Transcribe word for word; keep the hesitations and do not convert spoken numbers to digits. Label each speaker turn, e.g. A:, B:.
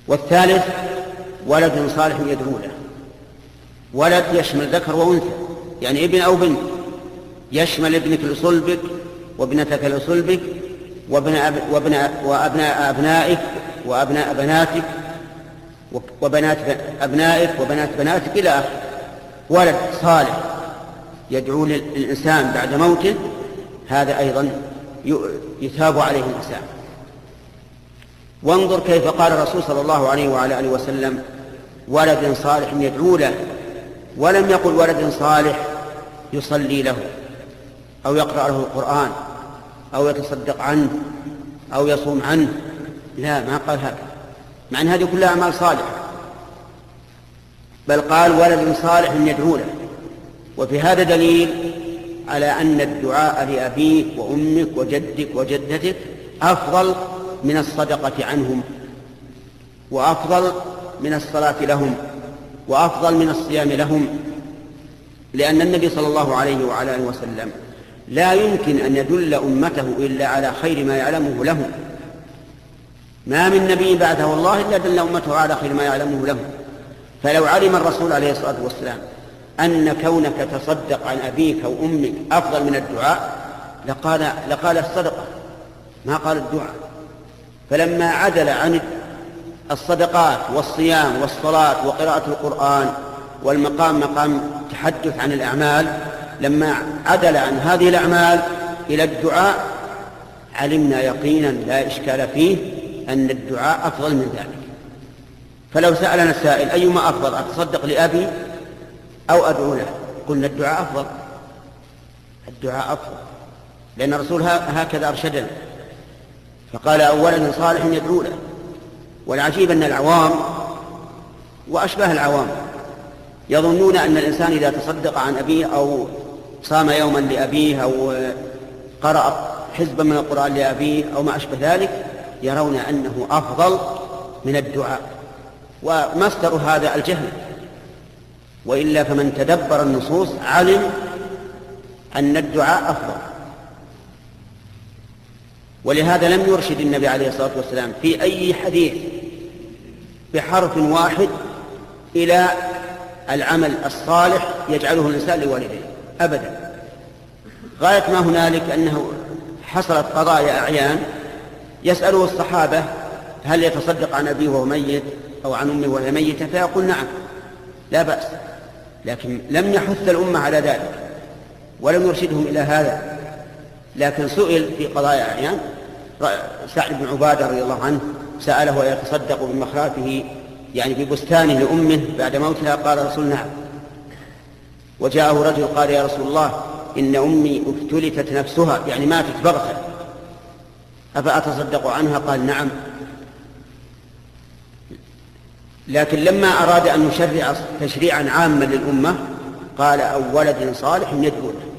A: والثالث ولد صالح يدعو له. ولد يشمل ذكر وأنثى، يعني ابن أو بنت، يشمل ابنك لصلبك وابنتك لصلبك وابناء وابناء أبنائك وأبناء بناتك وبنات أبنائك وبنات بناتك إلى آخره. ولد صالح يدعو للإنسان بعد موته، هذا أيضا يثاب عليه الإنسان. وانظر كيف قال الرسول صلى الله عليه وعلى آله وسلم ولد صالح يدعو له، ولم يقل ولد صالح يصلي له أو يقرأ له القرآن أو يتصدق عنه أو يصوم عنه، لا، ما قال هذا، مع أن هذه كلها أعمال صالحة، بل قال ولد صالح يدعو له. وفي هذا دليل على أن الدعاء لأبيك وأمك وجدك وجدتك أفضل من الصدقة عنهم، وأفضل من الصلاة لهم، وأفضل من الصيام لهم، لأن النبي صلى الله عليه وعلى آله وسلم لا يمكن أن يدل أمته إلا على خير ما يعلمه لهم. ما من نبي بعثه الله إلا دل أمته على خير ما يعلمه لهم. فلو علم الرسول عليه الصلاة والسلام أن كونك تصدق عن أبيك أو أمك أفضل من الدعاء لقال, لقال الصدقة، ما قال الدعاء. فلما عدل عن الصدقات والصيام والصلاة وقراءة القرآن والمقام مقام تحدث عن الأعمال، لما عدل عن هذه الأعمال إلى الدعاء علمنا يقينا لا إشكال فيه أن الدعاء أفضل من ذلك. فلو سألنا السائل أيما أفضل، أتصدق لأبي أو أدعو له؟ قلنا الدعاء أفضل، الدعاء أفضل، لأن الرسول هكذا أرشدنا، فقال أولا صالح يدعو له. والعجيب أن العوام وأشباه العوام يظنون أن الإنسان إذا تصدق عن أبيه أو صام يوما لأبيه أو قرأ حزبا من القرآن لأبيه أو ما أشبه ذلك يرون أنه أفضل من الدعاء، ومصدر هذا الجهل. وإلا فمن تدبر النصوص علم أن الدعاء أفضل. ولهذا لم يرشد النبي عليه الصلاة والسلام في أي حديث بحرف واحد إلى العمل الصالح يجعله الإنسان لوالديه أبدا. غاية ما هنالك أنه حصلت قضايا أعيان يسأله الصحابة هل يتصدق عن أبيه وهو ميت أو عن أمه وهي ميتة، فيقول نعم لا بأس، لكن لم يحث الأمة على ذلك ولم يرشدهم إلى هذا. لكن سئل في قضايا أعيان، سعد بن عبادة رضي الله عنه سأله يتصدق بمخراته يعني ببستانه لأمه بعد موتها، قال الرسول نعم. وجاءه رجل قال يا رسول الله إن أمي افتلتت نفسها، يعني ماتت بغتة، أفأتصدق عنها؟ قال نعم. لكن لما أراد أن يشرع تشريعا عاما للأمة قال أو ولد صالح يدعو له.